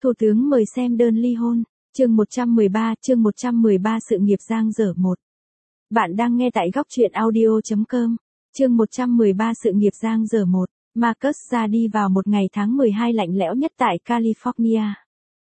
Thủ tướng mời xem đơn ly hôn. Chương 113 sự nghiệp giang dở 1. Bạn đang nghe tại góc truyện audio.com. Chương 113 sự nghiệp giang dở 1. Marcus ra đi vào một ngày tháng 12 lạnh lẽo nhất tại California.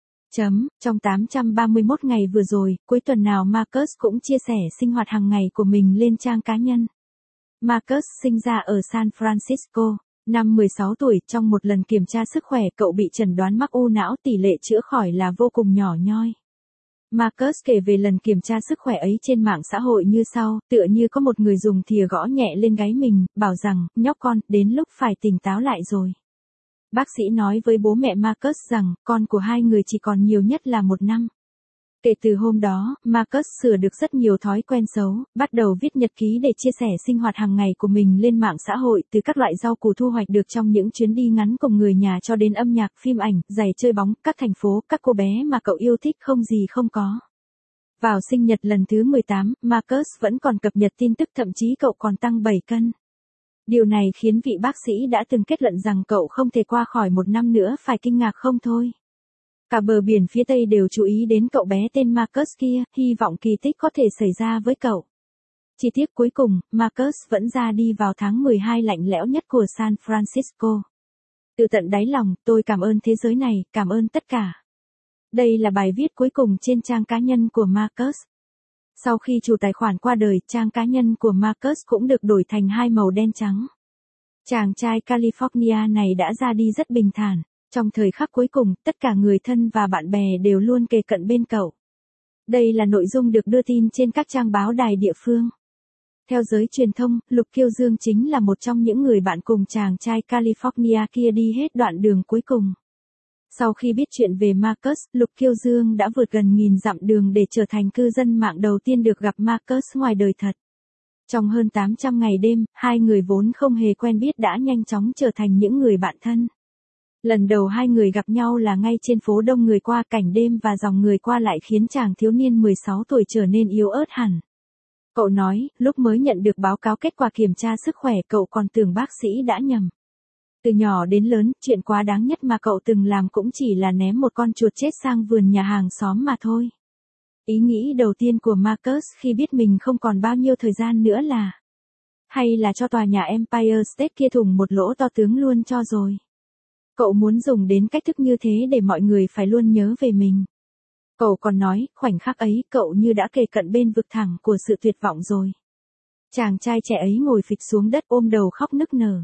Trong 831 ngày vừa rồi, cuối tuần nào Marcus cũng chia sẻ sinh hoạt hàng ngày của mình lên trang cá nhân. Marcus sinh ra ở San Francisco. Năm 16 tuổi, trong một lần kiểm tra sức khỏe cậu bị chẩn đoán mắc u não, tỷ lệ chữa khỏi là vô cùng nhỏ nhoi. Marcus kể về lần kiểm tra sức khỏe ấy trên mạng xã hội như sau, tựa như có một người dùng thìa gõ nhẹ lên gáy mình, bảo rằng, nhóc con, đến lúc phải tỉnh táo lại rồi. Bác sĩ nói với bố mẹ Marcus rằng, con của hai người chỉ còn nhiều nhất là 1 năm. Kể từ hôm đó, Marcus sửa được rất nhiều thói quen xấu, bắt đầu viết nhật ký để chia sẻ sinh hoạt hàng ngày của mình lên mạng xã hội, từ các loại rau củ thu hoạch được trong những chuyến đi ngắn cùng người nhà cho đến âm nhạc, phim ảnh, giày chơi bóng, các thành phố, các cô bé mà cậu yêu thích không gì không có. Vào sinh nhật lần thứ 18, Marcus vẫn còn cập nhật tin tức, thậm chí cậu còn tăng 7 cân. Điều này khiến vị bác sĩ đã từng kết luận rằng cậu không thể qua khỏi 1 năm nữa phải kinh ngạc không thôi. Cả bờ biển phía Tây đều chú ý đến cậu bé tên Marcus kia, hy vọng kỳ tích có thể xảy ra với cậu. Chi tiết cuối cùng, Marcus vẫn ra đi vào tháng 12 lạnh lẽo nhất của San Francisco. Từ tận đáy lòng, tôi cảm ơn thế giới này, cảm ơn tất cả. Đây là bài viết cuối cùng trên trang cá nhân của Marcus. Sau khi chủ tài khoản qua đời, trang cá nhân của Marcus cũng được đổi thành 2 màu đen trắng. Chàng trai California này đã ra đi rất bình thản. Trong thời khắc cuối cùng, tất cả người thân và bạn bè đều luôn kề cận bên cậu. Đây là nội dung được đưa tin trên các trang báo đài địa phương. Theo giới truyền thông, Lục Kiêu Dương chính là một trong những người bạn cùng chàng trai California kia đi hết đoạn đường cuối cùng. Sau khi biết chuyện về Marcus, Lục Kiêu Dương đã vượt gần 1000 dặm đường để trở thành cư dân mạng đầu tiên được gặp Marcus ngoài đời thật. Trong hơn 800 ngày đêm, hai người vốn không hề quen biết đã nhanh chóng trở thành những người bạn thân. Lần đầu hai người gặp nhau là ngay trên phố đông người qua, cảnh đêm và dòng người qua lại khiến chàng thiếu niên 16 tuổi trở nên yếu ớt hẳn. Cậu nói, lúc mới nhận được báo cáo kết quả kiểm tra sức khỏe cậu còn tưởng bác sĩ đã nhầm. Từ nhỏ đến lớn, chuyện quá đáng nhất mà cậu từng làm cũng chỉ là ném một con chuột chết sang vườn nhà hàng xóm mà thôi. Ý nghĩ đầu tiên của Marcus khi biết mình không còn bao nhiêu thời gian nữa là, hay là cho tòa nhà Empire State kia thủng một lỗ to tướng luôn cho rồi. Cậu muốn dùng đến cách thức như thế để mọi người phải luôn nhớ về mình. Cậu còn nói, khoảnh khắc ấy cậu như đã kề cận bên vực thẳm của sự tuyệt vọng rồi. Chàng trai trẻ ấy ngồi phịch xuống đất ôm đầu khóc nức nở.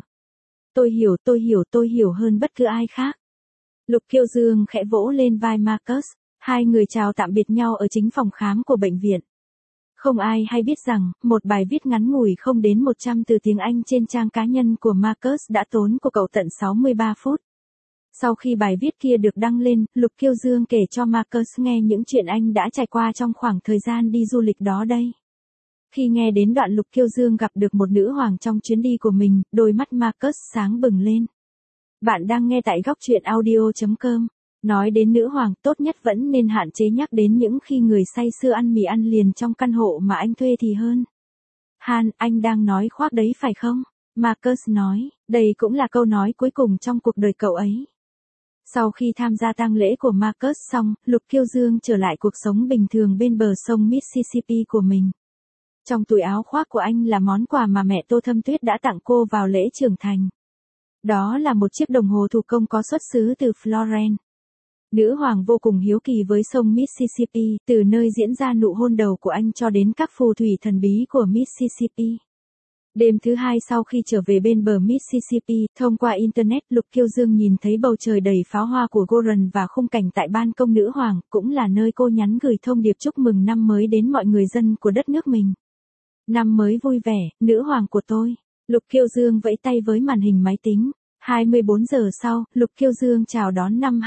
Tôi hiểu hơn bất cứ ai khác. Lục Kiêu Dương khẽ vỗ lên vai Marcus, hai người chào tạm biệt nhau ở chính phòng khám của bệnh viện. Không ai hay biết rằng, một bài viết ngắn ngủi không đến 100 từ tiếng Anh trên trang cá nhân của Marcus đã tốn của cậu tận 63 phút. Sau khi bài viết kia được đăng lên, Lục Kiêu Dương kể cho Marcus nghe những chuyện anh đã trải qua trong khoảng thời gian đi du lịch đó đây. Khi nghe đến đoạn Lục Kiêu Dương gặp được một nữ hoàng trong chuyến đi của mình, đôi mắt Marcus sáng bừng lên. Bạn đang nghe tại góc truyện audio.com. Nói đến nữ hoàng, tốt nhất vẫn nên hạn chế nhắc đến những khi người say sưa ăn mì ăn liền trong căn hộ mà anh thuê thì hơn. Han, anh đang nói khoác đấy phải không? Marcus nói, đây cũng là câu nói cuối cùng trong cuộc đời cậu ấy. Sau khi tham gia tang lễ của Marcus xong, Lục Kiêu Dương trở lại cuộc sống bình thường bên bờ sông Mississippi của mình. Trong túi áo khoác của anh là món quà mà mẹ Tô Thâm Tuyết đã tặng cô vào lễ trưởng thành. Đó là một chiếc đồng hồ thủ công có xuất xứ từ Florence. Nữ hoàng vô cùng hiếu kỳ với sông Mississippi, từ nơi diễn ra nụ hôn đầu của anh cho đến các phù thủy thần bí của Mississippi. Đêm thứ hai sau khi trở về bên bờ Mississippi, thông qua Internet, Lục Kiêu Dương nhìn thấy bầu trời đầy pháo hoa của Goran và khung cảnh tại ban công nữ hoàng, cũng là nơi cô nhắn gửi thông điệp chúc mừng năm mới đến mọi người dân của đất nước mình. Năm mới vui vẻ, nữ hoàng của tôi. Lục Kiêu Dương vẫy tay với màn hình máy tính. 24 giờ sau, Lục Kiêu Dương chào đón năm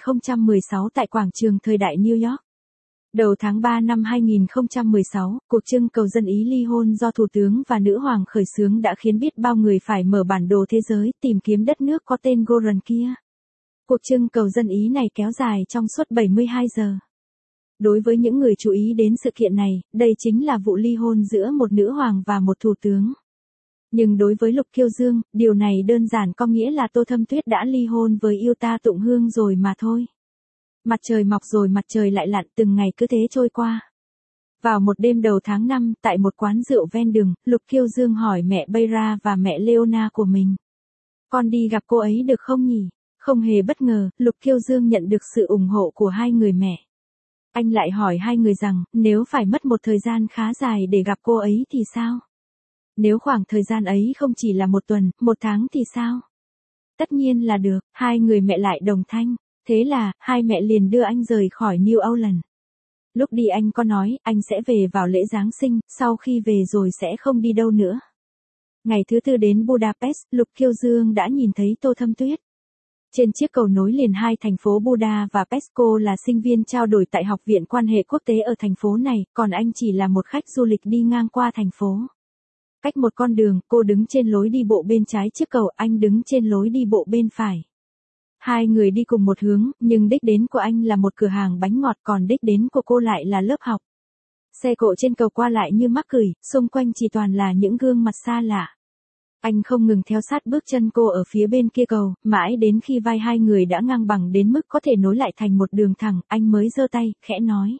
2016 tại quảng trường thời đại New York. Đầu tháng 3 năm 2016, cuộc trưng cầu dân Ý ly hôn do Thủ tướng và Nữ hoàng khởi xướng đã khiến biết bao người phải mở bản đồ thế giới tìm kiếm đất nước có tên Goran kia. Cuộc trưng cầu dân Ý này kéo dài trong suốt 72 giờ. Đối với những người chú ý đến sự kiện này, đây chính là vụ ly hôn giữa một nữ hoàng và một thủ tướng. Nhưng đối với Lục Kiêu Dương, điều này đơn giản có nghĩa là Tô Thâm Tuyết đã ly hôn với yêu ta Tụng Hương rồi mà thôi. Mặt trời mọc rồi mặt trời lại lặn, từng ngày cứ thế trôi qua. Vào một đêm đầu tháng 5, tại một quán rượu ven đường, Lục Kiêu Dương hỏi mẹ Beira và mẹ Leona của mình. Con đi gặp cô ấy được không nhỉ? Không hề bất ngờ, Lục Kiêu Dương nhận được sự ủng hộ của hai người mẹ. Anh lại hỏi hai người rằng, nếu phải mất một thời gian khá dài để gặp cô ấy thì sao? Nếu khoảng thời gian ấy không chỉ là một tuần, một tháng thì sao? Tất nhiên là được, hai người mẹ lại đồng thanh. Thế là, hai mẹ liền đưa anh rời khỏi New Orleans. Lúc đi anh có nói, anh sẽ về vào lễ Giáng sinh, sau khi về rồi sẽ không đi đâu nữa. Ngày thứ tư đến Budapest, Lục Kiêu Dương đã nhìn thấy Tô Thâm Tuyết. Trên chiếc cầu nối liền hai thành phố Buda và Pest, cô là sinh viên trao đổi tại Học viện Quan hệ Quốc tế ở thành phố này, còn anh chỉ là một khách du lịch đi ngang qua thành phố. Cách một con đường, cô đứng trên lối đi bộ bên trái chiếc cầu, anh đứng trên lối đi bộ bên phải. Hai người đi cùng một hướng, nhưng đích đến của anh là một cửa hàng bánh ngọt, còn đích đến của cô lại là lớp học. Xe cộ trên cầu qua lại như mắc cười, xung quanh chỉ toàn là những gương mặt xa lạ. Anh không ngừng theo sát bước chân cô ở phía bên kia cầu, mãi đến khi vai hai người đã ngang bằng đến mức có thể nối lại thành một đường thẳng, anh mới giơ tay, khẽ nói.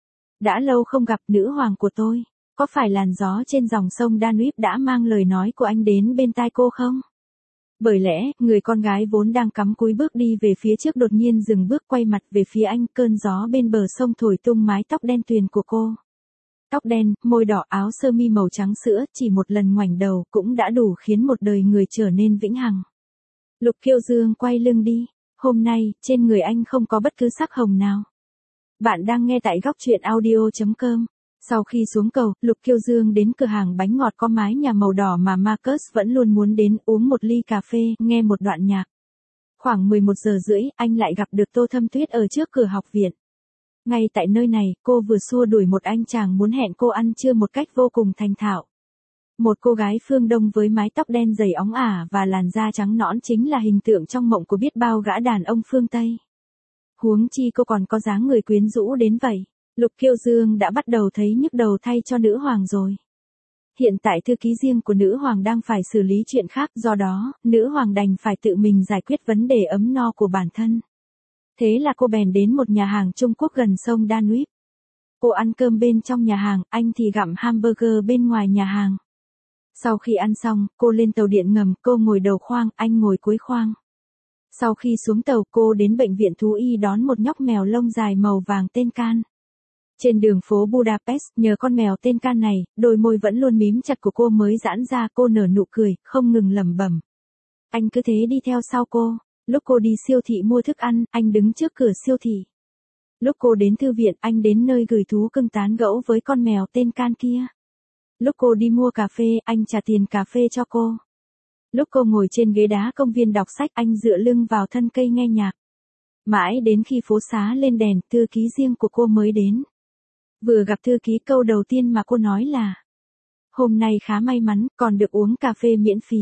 Đã lâu không gặp nữ hoàng của tôi, có phải làn gió trên dòng sông Danube đã mang lời nói của anh đến bên tai cô không? Bởi lẽ, người con gái vốn đang cắm cúi bước đi về phía trước đột nhiên dừng bước quay mặt về phía anh, cơn gió bên bờ sông thổi tung mái tóc đen tuyền của cô. Tóc đen, môi đỏ, áo sơ mi màu trắng sữa, chỉ một lần ngoảnh đầu cũng đã đủ khiến một đời người trở nên vĩnh hằng. Lục Kiêu Dương quay lưng đi, hôm nay, trên người anh không có bất cứ sắc hồng nào. Bạn đang nghe tại góc truyện audio.com. Sau khi xuống cầu, Lục Kiêu Dương đến cửa hàng bánh ngọt có mái nhà màu đỏ mà Marcus vẫn luôn muốn đến, uống một ly cà phê, nghe một đoạn nhạc. Khoảng 11 giờ rưỡi, anh lại gặp được Tô Thâm Tuyết ở trước cửa học viện. Ngay tại nơi này, cô vừa xua đuổi một anh chàng muốn hẹn cô ăn trưa một cách vô cùng thành thạo. Một cô gái phương Đông với mái tóc đen dày óng ả và làn da trắng nõn chính là hình tượng trong mộng của biết bao gã đàn ông phương Tây. Huống chi cô còn có dáng người quyến rũ đến vậy. Lục Kiêu Dương đã bắt đầu thấy nhức đầu thay cho nữ hoàng rồi. Hiện tại thư ký riêng của nữ hoàng đang phải xử lý chuyện khác, do đó, nữ hoàng đành phải tự mình giải quyết vấn đề ấm no của bản thân. Thế là cô bèn đến một nhà hàng Trung Quốc gần sông Danube. Cô ăn cơm bên trong nhà hàng, anh thì gặm hamburger bên ngoài nhà hàng. Sau khi ăn xong, cô lên tàu điện ngầm, cô ngồi đầu khoang, anh ngồi cuối khoang. Sau khi xuống tàu, cô đến bệnh viện thú y đón một nhóc mèo lông dài màu vàng tên Can. Trên đường phố Budapest, nhờ con mèo tên Can này, đôi môi vẫn luôn mím chặt của cô mới giãn ra, cô nở nụ cười, không ngừng lẩm bẩm. Anh cứ thế đi theo sau cô. Lúc cô đi siêu thị mua thức ăn, anh đứng trước cửa siêu thị. Lúc cô đến thư viện, anh đến nơi gửi thú cưng tán gẫu với con mèo tên Can kia. Lúc cô đi mua cà phê, anh trả tiền cà phê cho cô. Lúc cô ngồi trên ghế đá công viên đọc sách, anh dựa lưng vào thân cây nghe nhạc. Mãi đến khi phố xá lên đèn, thư ký riêng của cô mới đến. Vừa gặp thư ký, câu đầu tiên mà cô nói là: hôm nay khá may mắn, còn được uống cà phê miễn phí.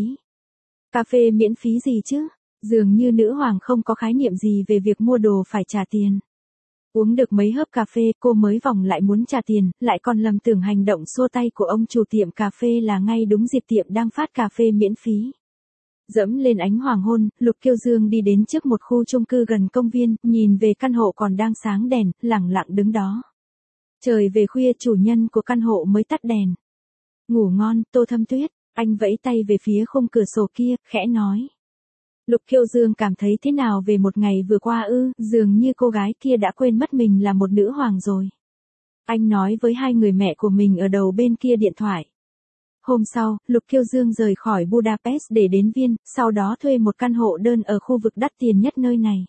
Cà phê miễn phí gì chứ? Dường như nữ hoàng không có khái niệm gì về việc mua đồ phải trả tiền. Uống được mấy hớp cà phê, cô mới vòng lại muốn trả tiền, lại còn lầm tưởng hành động xua tay của ông chủ tiệm cà phê là ngay đúng dịp tiệm đang phát cà phê miễn phí. Dẫm lên ánh hoàng hôn, Lục Kiêu Dương đi đến trước một khu chung cư gần công viên, nhìn về căn hộ còn đang sáng đèn, lẳng lặng đứng đó. Trời về khuya, chủ nhân của căn hộ mới tắt đèn. Ngủ ngon, Tô Thâm Tuyết, anh vẫy tay về phía khung cửa sổ kia, khẽ nói. Lục Kiêu Dương cảm thấy thế nào về một ngày vừa qua ư, dường như cô gái kia đã quên mất mình là một nữ hoàng rồi. Anh nói với hai người mẹ của mình ở đầu bên kia điện thoại. Hôm sau, Lục Kiêu Dương rời khỏi Budapest để đến Viên, sau đó thuê một căn hộ đơn ở khu vực đắt tiền nhất nơi này.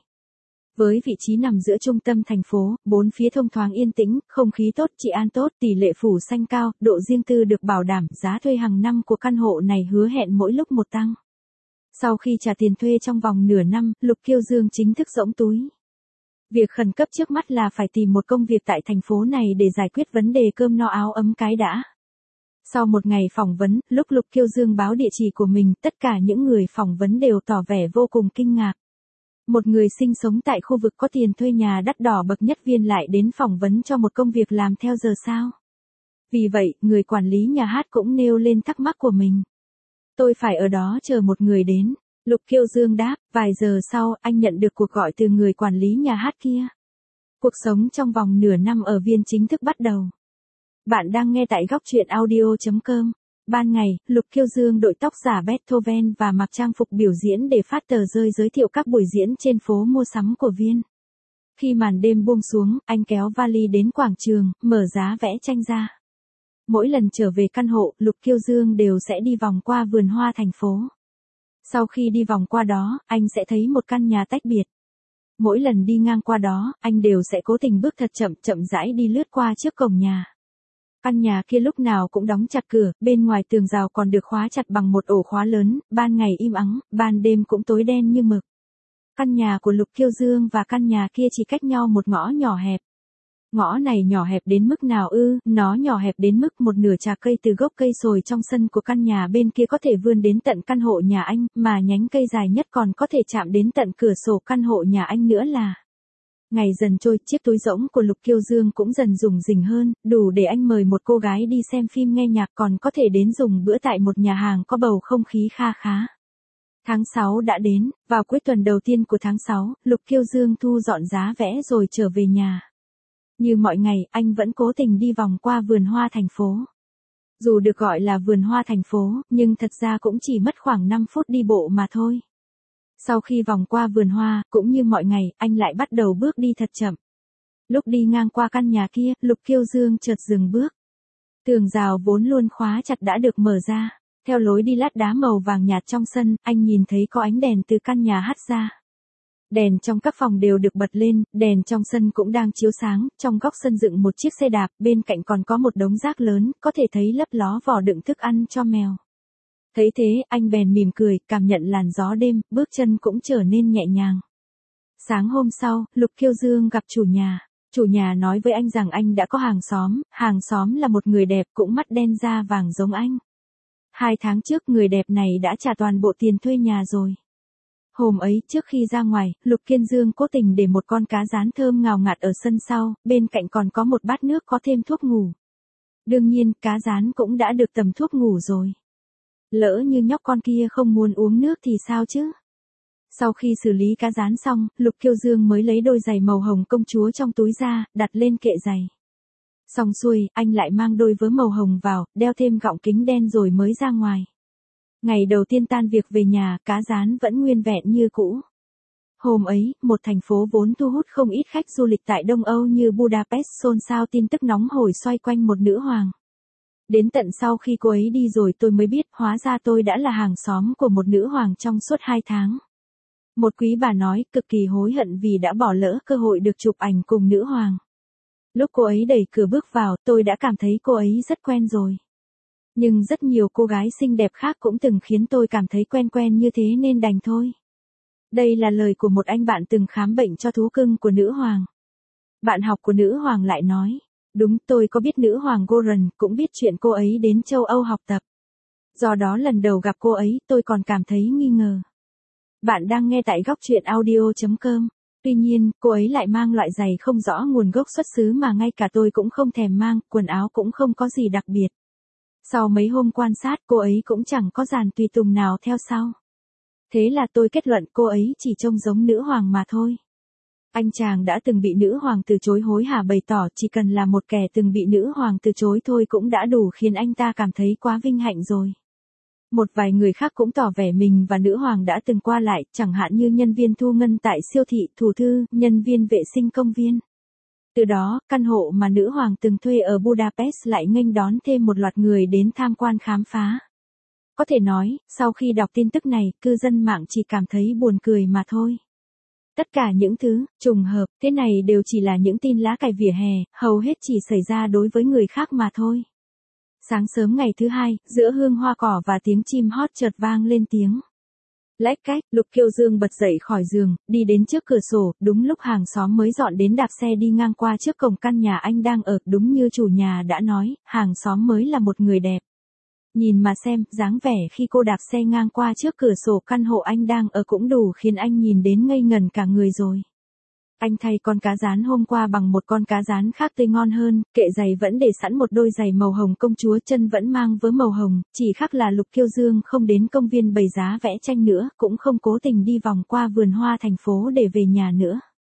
Với vị trí nằm giữa trung tâm thành phố, bốn phía thông thoáng yên tĩnh, không khí tốt, trị an tốt, tỷ lệ phủ xanh cao, độ riêng tư được bảo đảm, giá thuê hàng năm của căn hộ này hứa hẹn mỗi lúc một tăng. Sau khi trả tiền thuê trong vòng nửa năm, Lục Kiêu Dương chính thức rỗng túi. Việc khẩn cấp trước mắt là phải tìm một công việc tại thành phố này để giải quyết vấn đề cơm no áo ấm cái đã. Sau một ngày phỏng vấn, lúc Lục Kiêu Dương báo địa chỉ của mình, tất cả những người phỏng vấn đều tỏ vẻ vô cùng kinh ngạc. Một người sinh sống tại khu vực có tiền thuê nhà đắt đỏ bậc nhất Viên lại đến phỏng vấn cho một công việc làm theo giờ sao? Vì vậy, người quản lý nhà hát cũng nêu lên thắc mắc của mình. Tôi phải ở đó chờ một người đến. Lục Kiêu Dương đáp, vài giờ sau, anh nhận được cuộc gọi từ người quản lý nhà hát kia. Cuộc sống trong vòng nửa năm ở Viên chính thức bắt đầu. Bạn đang nghe tại góc truyện audio.com. Ban ngày, Lục Kiêu Dương đội tóc giả Beethoven và mặc trang phục biểu diễn để phát tờ rơi giới thiệu các buổi diễn trên phố mua sắm của Viên. Khi màn đêm buông xuống, anh kéo vali đến quảng trường, mở giá vẽ tranh ra. Mỗi lần trở về căn hộ, Lục Kiêu Dương đều sẽ đi vòng qua vườn hoa thành phố. Sau khi đi vòng qua đó, anh sẽ thấy một căn nhà tách biệt. Mỗi lần đi ngang qua đó, anh đều sẽ cố tình bước thật chậm chậm rãi đi lướt qua trước cổng nhà. Căn nhà kia lúc nào cũng đóng chặt cửa, bên ngoài tường rào còn được khóa chặt bằng một ổ khóa lớn, ban ngày im ắng, ban đêm cũng tối đen như mực. Căn nhà của Lục Kiêu Dương và căn nhà kia chỉ cách nhau một ngõ nhỏ hẹp. Ngõ này nhỏ hẹp đến mức nào ư? Nó nhỏ hẹp đến mức một nửa trà cây từ gốc cây sồi trong sân của căn nhà bên kia có thể vươn đến tận căn hộ nhà anh, mà nhánh cây dài nhất còn có thể chạm đến tận cửa sổ căn hộ nhà anh nữa là. Ngày dần trôi, chiếc túi rỗng của Lục Kiêu Dương cũng dần rủng rỉnh hơn, đủ để anh mời một cô gái đi xem phim nghe nhạc, còn có thể đến dùng bữa tại một nhà hàng có bầu không khí kha khá. Tháng 6 đã đến, vào cuối tuần đầu tiên của tháng 6, Lục Kiêu Dương thu dọn giá vẽ rồi trở về nhà. Như mọi ngày, anh vẫn cố tình đi vòng qua vườn hoa thành phố. Dù được gọi là vườn hoa thành phố, nhưng thật ra cũng chỉ mất khoảng 5 phút đi bộ mà thôi. Sau khi vòng qua vườn hoa, cũng như mọi ngày, anh lại bắt đầu bước đi thật chậm. Lúc đi ngang qua căn nhà kia, Lục Kiêu Dương chợt dừng bước. Tường rào vốn luôn khóa chặt đã được mở ra. Theo lối đi lát đá màu vàng nhạt trong sân, anh nhìn thấy có ánh đèn từ căn nhà hắt ra. Đèn trong các phòng đều được bật lên, đèn trong sân cũng đang chiếu sáng, trong góc sân dựng một chiếc xe đạp, bên cạnh còn có một đống rác lớn, có thể thấy lấp ló vỏ đựng thức ăn cho mèo. Thấy thế, anh bèn mỉm cười, cảm nhận làn gió đêm, bước chân cũng trở nên nhẹ nhàng. Sáng hôm sau, Lục Kiêu Dương gặp chủ nhà. Chủ nhà nói với anh rằng anh đã có hàng xóm là một người đẹp cũng mắt đen da vàng giống anh. 2 tháng trước người đẹp này đã trả toàn bộ tiền thuê nhà rồi. Hôm ấy, trước khi ra ngoài, Lục Kiêu Dương cố tình để một con cá rán thơm ngào ngạt ở sân sau, bên cạnh còn có một bát nước có thêm thuốc ngủ. Đương nhiên, cá rán cũng đã được tầm thuốc ngủ rồi. Lỡ như nhóc con kia không muốn uống nước thì sao chứ? Sau khi xử lý cá rán xong, Lục Kiêu Dương mới lấy đôi giày màu hồng công chúa trong túi ra, đặt lên kệ giày. Xong xuôi, anh lại mang đôi vớ màu hồng vào, đeo thêm gọng kính đen rồi mới ra ngoài. Ngày đầu tiên tan việc về nhà, cá rán vẫn nguyên vẹn như cũ. Hôm ấy, một thành phố vốn thu hút không ít khách du lịch tại Đông Âu như Budapest xôn xao tin tức nóng hổi xoay quanh một nữ hoàng. Đến tận sau khi cô ấy đi rồi tôi mới biết, hóa ra tôi đã là hàng xóm của một nữ hoàng trong suốt 2 tháng. Một quý bà nói, cực kỳ hối hận vì đã bỏ lỡ cơ hội được chụp ảnh cùng nữ hoàng. Lúc cô ấy đẩy cửa bước vào, tôi đã cảm thấy cô ấy rất quen rồi. Nhưng rất nhiều cô gái xinh đẹp khác cũng từng khiến tôi cảm thấy quen như thế nên đành thôi. Đây là lời của một anh bạn từng khám bệnh cho thú cưng của nữ hoàng. Bạn học của nữ hoàng lại nói, đúng, tôi có biết nữ hoàng Goran, cũng biết chuyện cô ấy đến châu Âu học tập. Do đó lần đầu gặp cô ấy, tôi còn cảm thấy nghi ngờ. Bạn đang nghe tại góc truyện audio.com. Tuy nhiên, cô ấy lại mang loại giày không rõ nguồn gốc xuất xứ mà ngay cả tôi cũng không thèm mang, quần áo cũng không có gì đặc biệt. Sau mấy hôm quan sát, cô ấy cũng chẳng có dàn tùy tùng nào theo sau. Thế là tôi kết luận cô ấy chỉ trông giống nữ hoàng mà thôi. Anh chàng đã từng bị nữ hoàng từ chối hối hả bày tỏ chỉ cần là một kẻ từng bị nữ hoàng từ chối thôi cũng đã đủ khiến anh ta cảm thấy quá vinh hạnh rồi. Một vài người khác cũng tỏ vẻ mình và nữ hoàng đã từng qua lại, chẳng hạn như nhân viên thu ngân tại siêu thị, thủ thư, nhân viên vệ sinh công viên. Từ đó, căn hộ mà nữ hoàng từng thuê ở Budapest lại nghênh đón thêm một loạt người đến tham quan khám phá. Có thể nói, sau khi đọc tin tức này, cư dân mạng chỉ cảm thấy buồn cười mà thôi. Tất cả những thứ, trùng hợp, thế này đều chỉ là những tin lá cải vỉa hè, hầu hết chỉ xảy ra đối với người khác mà thôi. Sáng sớm ngày thứ hai, giữa hương hoa cỏ và tiếng chim hót chợt vang lên tiếng. Lách cách, Lục Kiêu Dương bật dậy khỏi giường, đi đến trước cửa sổ, đúng lúc hàng xóm mới dọn đến đạp xe đi ngang qua trước cổng căn nhà anh đang ở, đúng như chủ nhà đã nói, hàng xóm mới là một người đẹp. Nhìn mà xem, dáng vẻ khi cô đạp xe ngang qua trước cửa sổ căn hộ anh đang ở cũng đủ khiến anh nhìn đến ngây ngẩn cả người rồi. Anh thay con cá rán hôm qua bằng một con cá rán khác tươi ngon hơn, kệ giày vẫn để sẵn một đôi giày màu hồng công chúa, chân vẫn mang vớ màu hồng, chỉ khác là Lục Kiêu Dương không đến công viên bày giá vẽ tranh nữa, cũng không cố tình đi vòng qua vườn hoa thành phố để về nhà nữa.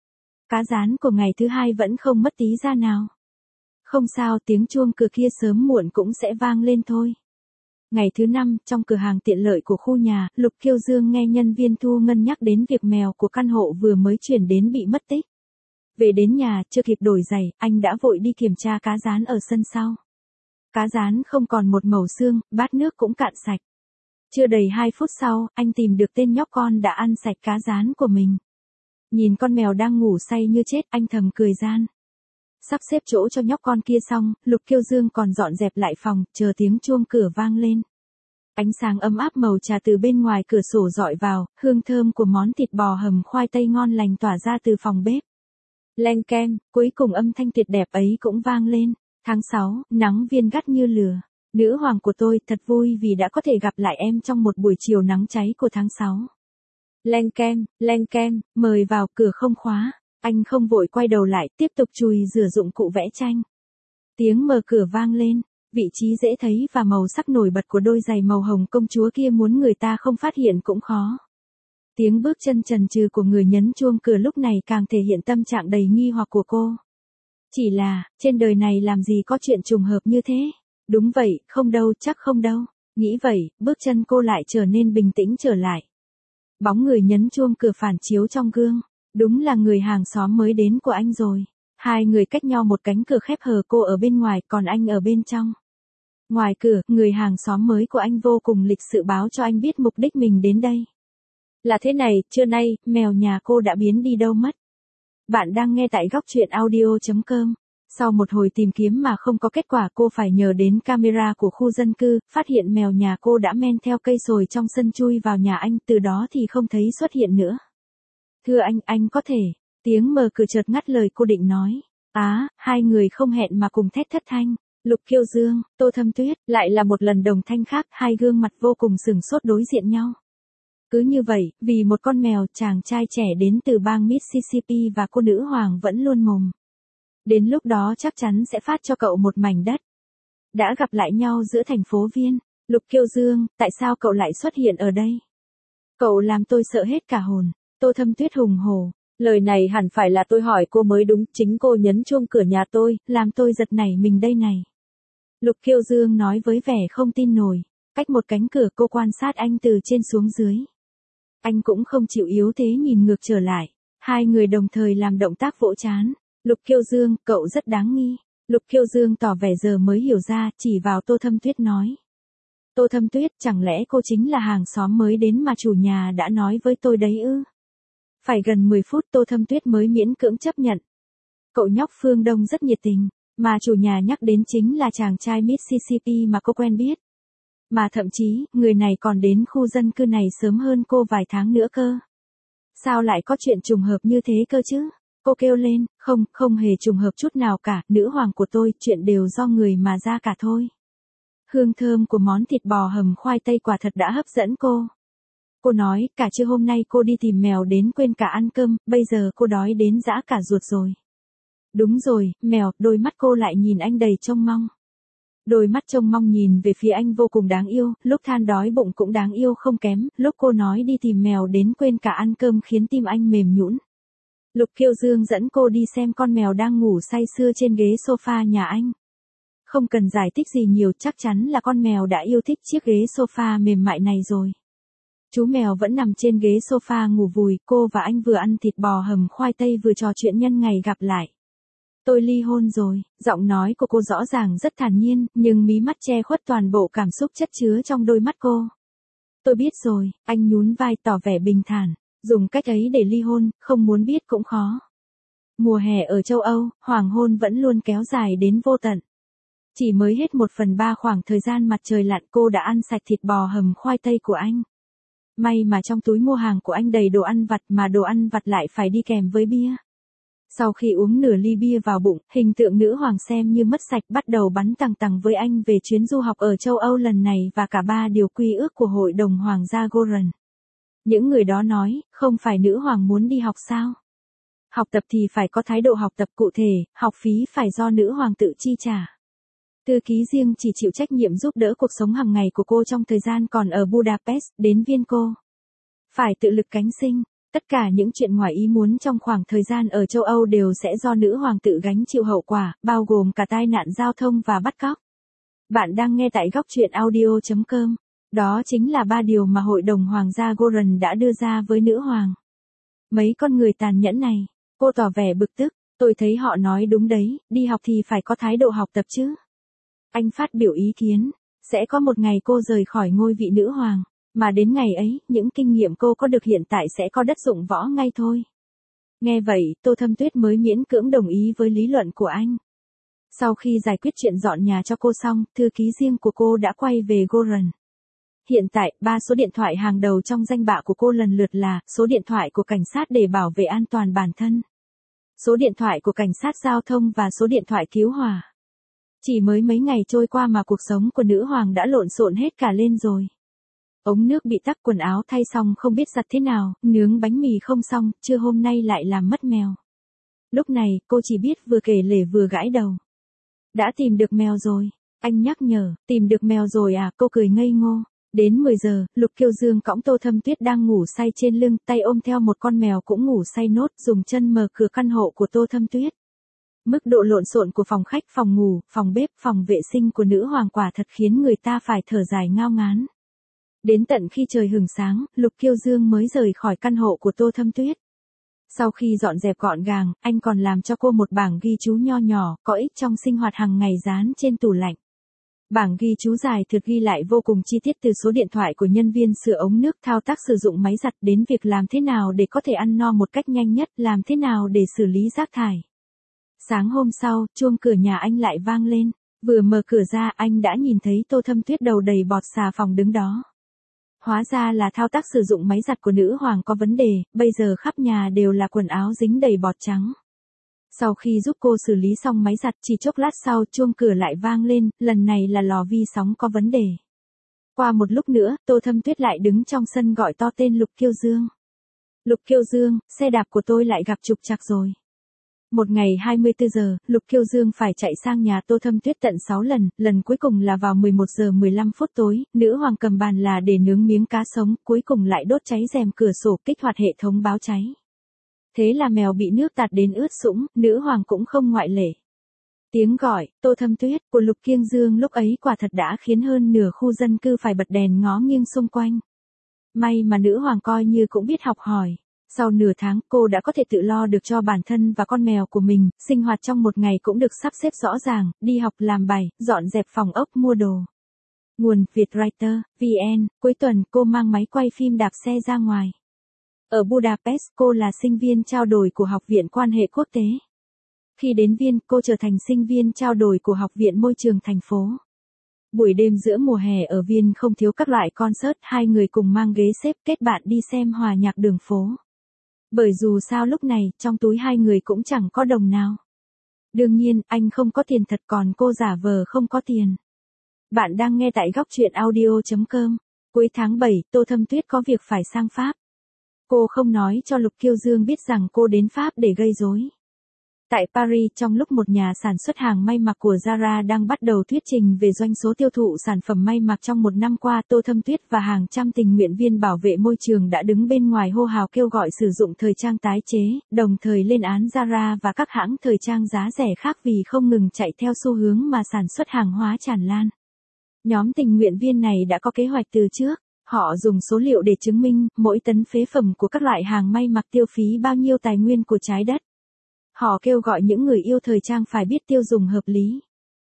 Cá rán của ngày thứ hai vẫn không mất tí da nào. Không sao, tiếng chuông cửa kia sớm muộn cũng sẽ vang lên thôi. Ngày thứ năm, trong cửa hàng tiện lợi của khu nhà, Lục Kiêu Dương nghe nhân viên thu ngân nhắc đến việc mèo của căn hộ vừa mới chuyển đến bị mất tích. Về đến nhà, chưa kịp đổi giày, anh đã vội đi kiểm tra cá rán ở sân sau. Cá rán không còn một mẩu xương, bát nước cũng cạn sạch. Chưa đầy 2 phút sau, anh tìm được tên nhóc con đã ăn sạch cá rán của mình. Nhìn con mèo đang ngủ say như chết, anh thầm cười gian. Sắp xếp chỗ cho nhóc con kia xong, Lục Kiêu Dương còn dọn dẹp lại phòng, chờ tiếng chuông cửa vang lên. Ánh sáng ấm áp màu trà từ bên ngoài cửa sổ dọi vào, hương thơm của món thịt bò hầm khoai tây ngon lành tỏa ra từ phòng bếp. Leng keng, cuối cùng âm thanh tuyệt đẹp ấy cũng vang lên. Tháng 6, nắng viên gắt như lửa. Nữ hoàng của tôi thật vui vì đã có thể gặp lại em trong một buổi chiều nắng cháy của tháng 6. Leng keng, mời vào, cửa không khóa. Anh không vội quay đầu lại, tiếp tục chùi rửa dụng cụ vẽ tranh. Tiếng mở cửa vang lên, vị trí dễ thấy và màu sắc nổi bật của đôi giày màu hồng công chúa kia muốn người ta không phát hiện cũng khó. Tiếng bước chân chần chừ của người nhấn chuông cửa lúc này càng thể hiện tâm trạng đầy nghi hoặc của cô. Chỉ là, trên đời này làm gì có chuyện trùng hợp như thế? Đúng vậy, không đâu, chắc không đâu. Nghĩ vậy, bước chân cô lại trở nên bình tĩnh trở lại. Bóng người nhấn chuông cửa phản chiếu trong gương. Đúng là người hàng xóm mới đến của anh rồi. Hai người cách nhau một cánh cửa khép hờ, cô ở bên ngoài, còn anh ở bên trong. Ngoài cửa, người hàng xóm mới của anh vô cùng lịch sự báo cho anh biết mục đích mình đến đây. Là thế này, trưa nay, mèo nhà cô đã biến đi đâu mất. Bạn đang nghe tại góc truyện audio.com. Sau một hồi tìm kiếm mà không có kết quả, cô phải nhờ đến camera của khu dân cư, phát hiện mèo nhà cô đã men theo cây sồi trong sân chui vào nhà anh, từ đó thì không thấy xuất hiện nữa. Thưa anh có thể. Tiếng mở cửa chợt ngắt lời cô định nói. Hai người không hẹn mà cùng thét thất thanh. Lục Kiêu Dương, Tô Thâm Tuyết, lại là một lần đồng thanh khác, hai gương mặt vô cùng sửng sốt đối diện nhau. Cứ như vậy, vì một con mèo, chàng trai trẻ đến từ bang Mississippi và cô nữ hoàng vẫn luôn mồm. Đến lúc đó chắc chắn sẽ phát cho cậu một mảnh đất. Đã gặp lại nhau giữa thành phố Viên. Lục Kiêu Dương, tại sao cậu lại xuất hiện ở đây? Cậu làm tôi sợ hết cả hồn. Tô Thâm Tuyết hùng hổ. Lời này hẳn phải là tôi hỏi cô mới đúng, chính cô nhấn chuông cửa nhà tôi, làm tôi giật nảy mình đây này. Lục Kiêu Dương nói với vẻ không tin nổi. Cách một cánh cửa cô quan sát anh từ trên xuống dưới. Anh cũng không chịu yếu thế nhìn ngược trở lại. Hai người đồng thời làm động tác vỗ trán. Lục Kiêu Dương, cậu rất đáng nghi. Lục Kiêu Dương tỏ vẻ giờ mới hiểu ra, chỉ vào Tô Thâm Tuyết nói. Tô Thâm Tuyết, chẳng lẽ cô chính là hàng xóm mới đến mà chủ nhà đã nói với tôi đấy ư? Phải gần 10 phút Tô Thâm Tuyết mới miễn cưỡng chấp nhận. Cậu nhóc phương Đông rất nhiệt tình, mà chủ nhà nhắc đến chính là chàng trai Mississippi mà cô quen biết. Mà thậm chí, người này còn đến khu dân cư này sớm hơn cô vài tháng nữa cơ. Sao lại có chuyện trùng hợp như thế cơ chứ? Cô kêu lên, không hề trùng hợp chút nào cả, nữ hoàng của tôi, chuyện đều do người mà ra cả thôi. Hương thơm của món thịt bò hầm khoai tây quả thật đã hấp dẫn cô. Cô nói, cả trưa hôm nay cô đi tìm mèo đến quên cả ăn cơm, bây giờ cô đói đến giã cả ruột rồi. Đúng rồi, mèo, đôi mắt cô lại nhìn anh đầy trông mong. Đôi mắt trông mong nhìn về phía anh vô cùng đáng yêu, lúc than đói bụng cũng đáng yêu không kém, lúc cô nói đi tìm mèo đến quên cả ăn cơm khiến tim anh mềm nhũn. Lục Kiêu Dương dẫn cô đi xem con mèo đang ngủ say sưa trên ghế sofa nhà anh. Không cần giải thích gì nhiều, chắc chắn là con mèo đã yêu thích chiếc ghế sofa mềm mại này rồi. Chú mèo vẫn nằm trên ghế sofa ngủ vùi, cô và anh vừa ăn thịt bò hầm khoai tây vừa trò chuyện nhân ngày gặp lại. Tôi ly hôn rồi, giọng nói của cô rõ ràng rất thản nhiên, nhưng mí mắt che khuất toàn bộ cảm xúc chất chứa trong đôi mắt cô. Tôi biết rồi, anh nhún vai tỏ vẻ bình thản, dùng cách ấy để ly hôn, không muốn biết cũng khó. Mùa hè ở châu Âu, hoàng hôn vẫn luôn kéo dài đến vô tận. Chỉ mới hết 1/3 khoảng thời gian mặt trời lặn cô đã ăn sạch thịt bò hầm khoai tây của anh. May mà trong túi mua hàng của anh đầy đồ ăn vặt mà đồ ăn vặt lại phải đi kèm với bia. Sau khi uống nửa ly bia vào bụng, hình tượng nữ hoàng xem như mất sạch bắt đầu bắn tằng tằng với anh về chuyến du học ở châu Âu lần này và cả 3 điều quy ước của Hội đồng Hoàng gia Goran. Những người đó nói, không phải nữ hoàng muốn đi học sao? Học tập thì phải có thái độ học tập cụ thể, học phí phải do nữ hoàng tự chi trả. Thư ký riêng chỉ chịu trách nhiệm giúp đỡ cuộc sống hàng ngày của cô trong thời gian còn ở Budapest, đến Viên cô phải tự lực cánh sinh. Tất cả những chuyện ngoài ý muốn trong khoảng thời gian ở châu Âu đều sẽ do nữ hoàng tự gánh chịu hậu quả, bao gồm cả tai nạn giao thông và bắt cóc. Bạn đang nghe tại góc truyện audio.com. Đó chính là 3 điều mà Hội đồng Hoàng gia Goran đã đưa ra với nữ hoàng. Mấy con người tàn nhẫn này, cô tỏ vẻ bực tức, tôi thấy họ nói đúng đấy, đi học thì phải có thái độ học tập chứ. Anh phát biểu ý kiến, sẽ có một ngày cô rời khỏi ngôi vị nữ hoàng, mà đến ngày ấy, những kinh nghiệm cô có được hiện tại sẽ có đất dụng võ ngay thôi. Nghe vậy, Tô Thâm Tuyết mới miễn cưỡng đồng ý với lý luận của anh. Sau khi giải quyết chuyện dọn nhà cho cô xong, thư ký riêng của cô đã quay về Goran. Hiện tại, 3 số điện thoại hàng đầu trong danh bạ của cô lần lượt là số điện thoại của cảnh sát để bảo vệ an toàn bản thân, số điện thoại của cảnh sát giao thông và số điện thoại cứu hỏa. Chỉ mới mấy ngày trôi qua mà cuộc sống của nữ hoàng đã lộn xộn hết cả lên rồi. Ống nước bị tắc, quần áo thay xong không biết giặt thế nào, nướng bánh mì không xong, trưa hôm nay lại làm mất mèo. Lúc này, cô chỉ biết vừa kể lể vừa gãi đầu. Đã tìm được mèo rồi, anh nhắc nhở, tìm được mèo rồi à, cô cười ngây ngô. Đến 10 giờ, Lục Kiêu Dương cõng Tô Thâm Tuyết đang ngủ say trên lưng, tay ôm theo một con mèo cũng ngủ say nốt, dùng chân mở cửa căn hộ của Tô Thâm Tuyết. Mức độ lộn xộn của phòng khách, phòng ngủ, phòng bếp, phòng vệ sinh của nữ hoàng quả thật khiến người ta phải thở dài ngao ngán. Đến tận khi trời hửng sáng, Lục Kiêu Dương mới rời khỏi căn hộ của Tô Thâm Tuyết. Sau khi dọn dẹp gọn gàng, anh còn làm cho cô một bảng ghi chú nho nhỏ, có ích trong sinh hoạt hàng ngày dán trên tủ lạnh. Bảng ghi chú dài thực ghi lại vô cùng chi tiết từ số điện thoại của nhân viên sửa ống nước, thao tác sử dụng máy giặt đến việc làm thế nào để có thể ăn no một cách nhanh nhất, làm thế nào để xử lý rác thải. Sáng hôm sau, chuông cửa nhà anh lại vang lên. Vừa mở cửa ra, anh đã nhìn thấy Tô Thâm Tuyết đầu đầy bọt xà phòng đứng đó. Hóa ra là thao tác sử dụng máy giặt của nữ hoàng có vấn đề, bây giờ khắp nhà đều là quần áo dính đầy bọt trắng. Sau khi giúp cô xử lý xong máy giặt, chỉ chốc lát sau chuông cửa lại vang lên, lần này là lò vi sóng có vấn đề. Qua một lúc nữa, Tô Thâm Tuyết lại đứng trong sân gọi to tên Lục Kiêu Dương. Lục Kiêu Dương, xe đạp của tôi lại gặp trục trặc rồi. Một ngày 24 giờ, Lục Kiêu Dương phải chạy sang nhà Tô Thâm Tuyết tận 6 lần, lần cuối cùng là vào 11 giờ 15 phút tối, nữ hoàng cầm bàn là để nướng miếng cá sống, cuối cùng lại đốt cháy rèm cửa sổ, kích hoạt hệ thống báo cháy. Thế là mèo bị nước tạt đến ướt sũng, nữ hoàng cũng không ngoại lệ. Tiếng gọi, Tô Thâm Tuyết, của Lục Kiêu Dương lúc ấy quả thật đã khiến hơn nửa khu dân cư phải bật đèn ngó nghiêng xung quanh. May mà nữ hoàng coi như cũng biết học hỏi. Sau nửa tháng, cô đã có thể tự lo được cho bản thân và con mèo của mình, sinh hoạt trong một ngày cũng được sắp xếp rõ ràng, đi học, làm bài, dọn dẹp phòng ốc, mua đồ. Nguồn, Vietwriter, VN, cuối tuần cô mang máy quay phim đạp xe ra ngoài. Ở Budapest, cô là sinh viên trao đổi của Học viện Quan hệ Quốc tế. Khi đến Viên, cô trở thành sinh viên trao đổi của Học viện Môi trường thành phố. Buổi đêm giữa mùa hè ở Viên không thiếu các loại concert, hai người cùng mang ghế xếp kết bạn đi xem hòa nhạc đường phố. Bởi dù sao lúc này, trong túi hai người cũng chẳng có đồng nào. Đương nhiên, anh không có tiền thật, còn cô giả vờ không có tiền. Bạn đang nghe tại góc truyện audio.com. Cuối tháng 7, Tô Thâm Tuyết có việc phải sang Pháp. Cô không nói cho Lục Kiêu Dương biết rằng cô đến Pháp để gây rối. Tại Paris, trong lúc một nhà sản xuất hàng may mặc của Zara đang bắt đầu thuyết trình về doanh số tiêu thụ sản phẩm may mặc trong một năm qua, Tô Thâm Tuyết và hàng trăm tình nguyện viên bảo vệ môi trường đã đứng bên ngoài hô hào kêu gọi sử dụng thời trang tái chế, đồng thời lên án Zara và các hãng thời trang giá rẻ khác vì không ngừng chạy theo xu hướng mà sản xuất hàng hóa tràn lan. Nhóm tình nguyện viên này đã có kế hoạch từ trước. Họ dùng số liệu để chứng minh mỗi tấn phế phẩm của các loại hàng may mặc tiêu phí bao nhiêu tài nguyên của trái đất. Họ kêu gọi những người yêu thời trang phải biết tiêu dùng hợp lý.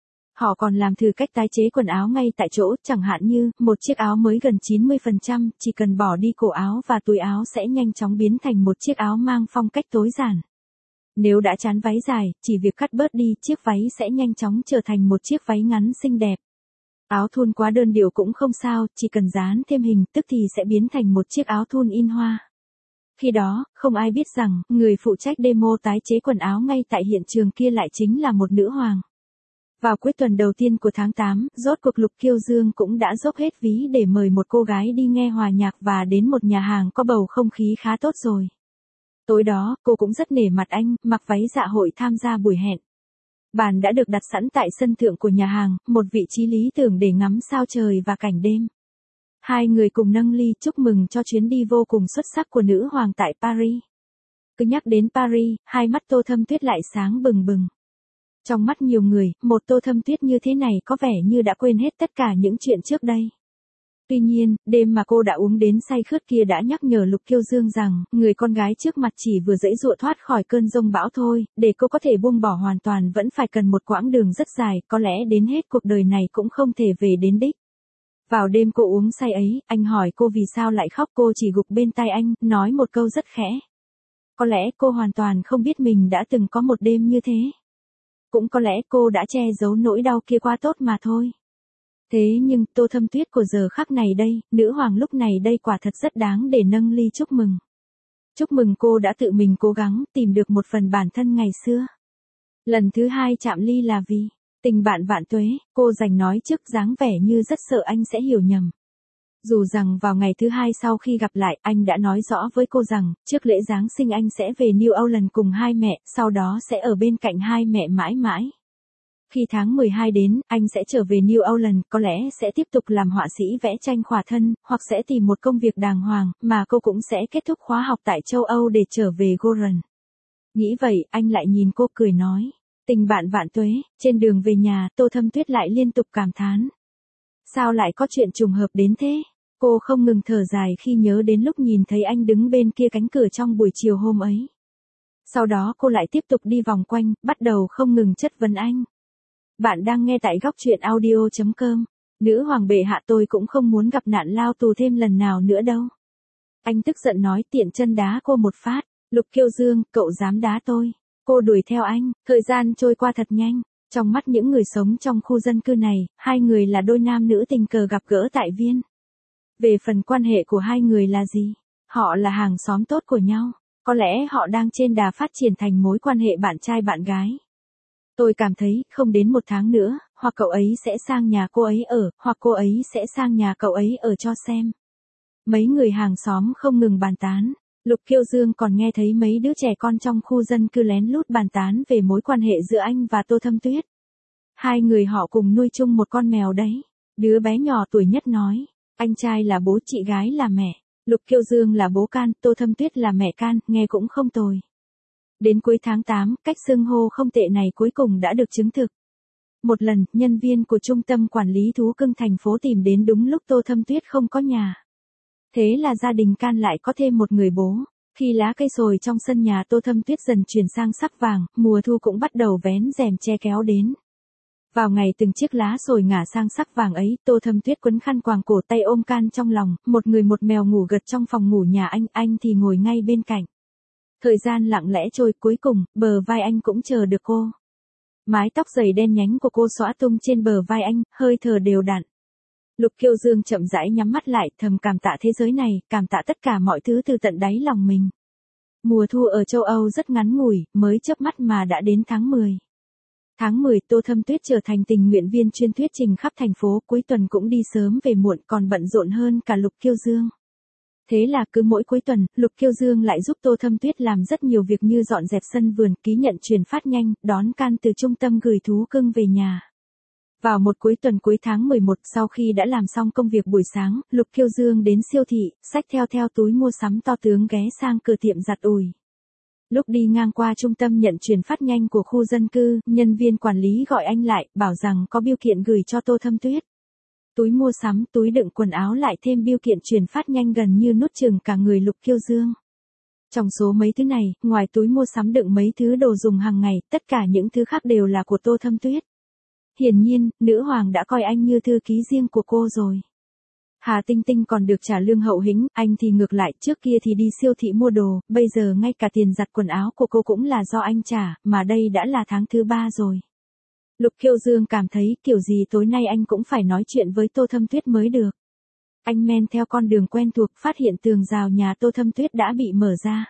Họ còn làm thử cách tái chế quần áo ngay tại chỗ, chẳng hạn như, một chiếc áo mới gần 90%, chỉ cần bỏ đi cổ áo và túi áo sẽ nhanh chóng biến thành một chiếc áo mang phong cách tối giản. Nếu đã chán váy dài, chỉ việc cắt bớt đi, chiếc váy sẽ nhanh chóng trở thành một chiếc váy ngắn xinh đẹp. Áo thun quá đơn điệu cũng không sao, chỉ cần dán thêm hình, tức thì sẽ biến thành một chiếc áo thun in hoa. Khi đó, không ai biết rằng, người phụ trách demo tái chế quần áo ngay tại hiện trường kia lại chính là một nữ hoàng. Vào cuối tuần đầu tiên của tháng 8, rốt cuộc Lục Kiêu Dương cũng đã dốc hết ví để mời một cô gái đi nghe hòa nhạc và đến một nhà hàng có bầu không khí khá tốt rồi. Tối đó, cô cũng rất nể mặt anh, mặc váy dạ hội tham gia buổi hẹn. Bàn đã được đặt sẵn tại sân thượng của nhà hàng, một vị trí lý tưởng để ngắm sao trời và cảnh đêm. Hai người cùng nâng ly chúc mừng cho chuyến đi vô cùng xuất sắc của nữ hoàng tại Paris. Cứ nhắc đến Paris, hai mắt Tô Thâm Tuyết lại sáng bừng bừng. Trong mắt nhiều người, một Tô Thâm Tuyết như thế này có vẻ như đã quên hết tất cả những chuyện trước đây. Tuy nhiên, đêm mà cô đã uống đến say khướt kia đã nhắc nhở Lục Kiêu Dương rằng, người con gái trước mặt chỉ vừa giãy giụa thoát khỏi cơn giông bão thôi, để cô có thể buông bỏ hoàn toàn vẫn phải cần một quãng đường rất dài, có lẽ đến hết cuộc đời này cũng không thể về đến đích. Vào đêm cô uống say ấy, anh hỏi cô vì sao lại khóc, cô chỉ gục bên tai anh, nói một câu rất khẽ. Có lẽ cô hoàn toàn không biết mình đã từng có một đêm như thế. Cũng có lẽ cô đã che giấu nỗi đau kia quá tốt mà thôi. Thế nhưng Tô Thâm Tuyết của giờ khắc này đây, nữ hoàng lúc này đây quả thật rất đáng để nâng ly chúc mừng. Chúc mừng cô đã tự mình cố gắng tìm được một phần bản thân ngày xưa. Lần thứ hai chạm ly là vì tình bạn vạn tuế, cô dành nói trước dáng vẻ như rất sợ anh sẽ hiểu nhầm. Dù rằng vào ngày thứ hai sau khi gặp lại, anh đã nói rõ với cô rằng, trước lễ Giáng sinh anh sẽ về New Orleans cùng hai mẹ, sau đó sẽ ở bên cạnh hai mẹ mãi mãi. Khi tháng 12 đến, anh sẽ trở về New Orleans, có lẽ sẽ tiếp tục làm họa sĩ vẽ tranh khỏa thân, hoặc sẽ tìm một công việc đàng hoàng, mà cô cũng sẽ kết thúc khóa học tại châu Âu để trở về Goran. Nghĩ vậy, anh lại nhìn cô cười nói. Tình bạn vạn tuế, trên đường về nhà, Tô Thâm Tuyết lại liên tục cảm thán. Sao lại có chuyện trùng hợp đến thế? Cô không ngừng thở dài khi nhớ đến lúc nhìn thấy anh đứng bên kia cánh cửa trong buổi chiều hôm ấy. Sau đó cô lại tiếp tục đi vòng quanh, bắt đầu không ngừng chất vấn anh. Bạn đang nghe tại góc truyện audio.com. Nữ hoàng bệ hạ, tôi cũng không muốn gặp nạn lao tù thêm lần nào nữa đâu. Anh tức giận nói, tiện chân đá cô một phát. Lục Kiêu Dương, cậu dám đá tôi. Cô đuổi theo anh, thời gian trôi qua thật nhanh. Trong mắt những người sống trong khu dân cư này, hai người là đôi nam nữ tình cờ gặp gỡ tại Viên. Về phần quan hệ của hai người là gì? Họ là hàng xóm tốt của nhau. Có lẽ họ đang trên đà phát triển thành mối quan hệ bạn trai bạn gái. Tôi cảm thấy, không đến một tháng nữa, hoặc cậu ấy sẽ sang nhà cô ấy ở, hoặc cô ấy sẽ sang nhà cậu ấy ở cho xem. Mấy người hàng xóm không ngừng bàn tán. Lục Kiêu Dương còn nghe thấy mấy đứa trẻ con trong khu dân cư lén lút bàn tán về mối quan hệ giữa anh và Tô Thâm Tuyết. Hai người họ cùng nuôi chung một con mèo đấy. Đứa bé nhỏ tuổi nhất nói, anh trai là bố, chị gái là mẹ. Lục Kiêu Dương là bố Can, Tô Thâm Tuyết là mẹ Can, nghe cũng không tồi. Đến cuối tháng 8, cách xưng hô không tệ này cuối cùng đã được chứng thực. Một lần, nhân viên của trung tâm quản lý thú cưng thành phố tìm đến đúng lúc Tô Thâm Tuyết không có nhà. Thế là gia đình Can lại có thêm một người bố. Khi lá cây sồi trong sân nhà Tô Thâm Tuyết dần chuyển sang sắc vàng, mùa thu cũng bắt đầu vén rèm che kéo đến. Vào ngày từng chiếc lá sồi ngả sang sắc vàng ấy, Tô Thâm Tuyết quấn khăn quàng cổ, tay ôm Can trong lòng, một người một mèo ngủ gật trong phòng ngủ nhà anh thì ngồi ngay bên cạnh. Thời gian lặng lẽ trôi, cuối cùng, bờ vai anh cũng chờ được cô. Mái tóc dày đen nhánh của cô xõa tung trên bờ vai anh, hơi thở đều đặn. Lục Kiêu Dương chậm rãi nhắm mắt lại, thầm cảm tạ thế giới này, cảm tạ tất cả mọi thứ từ tận đáy lòng mình. Mùa thu ở châu Âu rất ngắn ngủi, mới chớp mắt mà đã đến tháng 10. Tháng 10, Tô Thâm Tuyết trở thành tình nguyện viên chuyên thuyết trình khắp thành phố, cuối tuần cũng đi sớm về muộn, còn bận rộn hơn cả Lục Kiêu Dương. Thế là cứ mỗi cuối tuần, Lục Kiêu Dương lại giúp Tô Thâm Tuyết làm rất nhiều việc như dọn dẹp sân vườn, ký nhận truyền phát nhanh, đón Can từ trung tâm gửi thú cưng về nhà. Vào một cuối tuần cuối tháng 11, sau khi đã làm xong công việc buổi sáng, Lục Kiêu Dương đến siêu thị, xách theo túi mua sắm to tướng ghé sang cửa tiệm giặt ủi. Lúc đi ngang qua trung tâm nhận truyền phát nhanh của khu dân cư, nhân viên quản lý gọi anh lại, bảo rằng có bưu kiện gửi cho Tô Thâm Tuyết. Túi mua sắm, túi đựng quần áo lại thêm bưu kiện truyền phát nhanh gần như nuốt chửng cả người Lục Kiêu Dương. Trong số mấy thứ này, ngoài túi mua sắm đựng mấy thứ đồ dùng hàng ngày, tất cả những thứ khác đều là của Tô Thâm Tuyết. Hiển nhiên, nữ hoàng đã coi anh như thư ký riêng của cô rồi. Hà Tinh Tinh còn được trả lương hậu hĩnh, anh thì ngược lại, trước kia thì đi siêu thị mua đồ, bây giờ ngay cả tiền giặt quần áo của cô cũng là do anh trả, mà đây đã là tháng thứ 3 rồi. Lục Kiêu Dương cảm thấy kiểu gì tối nay anh cũng phải nói chuyện với Tô Thâm Tuyết mới được. Anh men theo con đường quen thuộc, phát hiện tường rào nhà Tô Thâm Tuyết đã bị mở ra.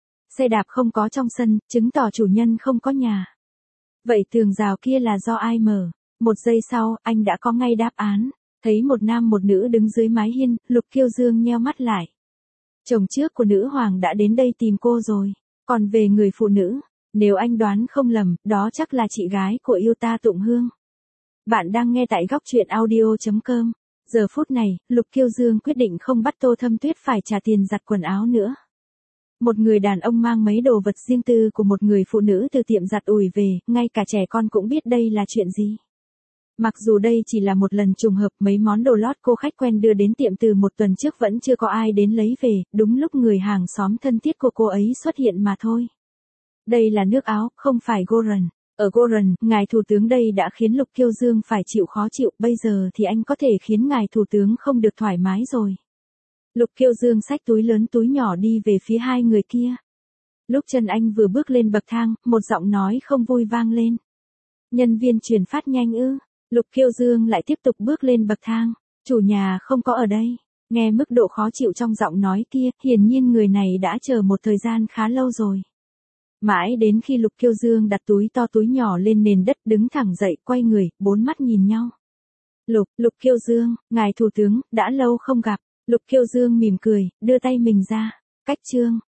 Xe đạp không có trong sân, chứng tỏ chủ nhân không có nhà. Vậy tường rào kia là do ai mở? Một giây sau, anh đã có ngay đáp án. Thấy một nam một nữ đứng dưới mái hiên, Lục Kiêu Dương nheo mắt lại. Chồng trước của nữ hoàng đã đến đây tìm cô rồi. Còn về người phụ nữ, nếu anh đoán không lầm, đó chắc là chị gái của yêu ta Tụng Hương. Bạn đang nghe tại góc truyện audio.com. Giờ phút này, Lục Kiêu Dương quyết định không bắt Tô Thâm Tuyết phải trả tiền giặt quần áo nữa. Một người đàn ông mang mấy đồ vật riêng tư của một người phụ nữ từ tiệm giặt ủi về, ngay cả trẻ con cũng biết đây là chuyện gì. Mặc dù đây chỉ là một lần trùng hợp, mấy món đồ lót cô khách quen đưa đến tiệm từ một tuần trước vẫn chưa có ai đến lấy về, đúng lúc người hàng xóm thân thiết của cô ấy xuất hiện mà thôi. Đây là nước áo, không phải Goran. Ở Goran, ngài thủ tướng đây đã khiến Lục Kiêu Dương phải chịu khó chịu, bây giờ thì anh có thể khiến ngài thủ tướng không được thoải mái rồi. Lục Kiêu Dương xách túi lớn túi nhỏ đi về phía hai người kia. Lúc chân anh vừa bước lên bậc thang, một giọng nói không vui vang lên. Nhân viên chuyển phát nhanh ư? Lục Kiêu Dương lại tiếp tục bước lên bậc thang. Chủ nhà không có ở đây. Nghe mức độ khó chịu trong giọng nói kia, hiển nhiên người này đã chờ một thời gian khá lâu rồi. Mãi đến khi Lục Kiêu Dương đặt túi to túi nhỏ lên nền đất, đứng thẳng dậy, quay người, bốn mắt nhìn nhau. Lục Kiêu Dương, ngài thủ tướng, đã lâu không gặp. Lục Kiêu Dương mỉm cười, đưa tay mình ra. Cách chương.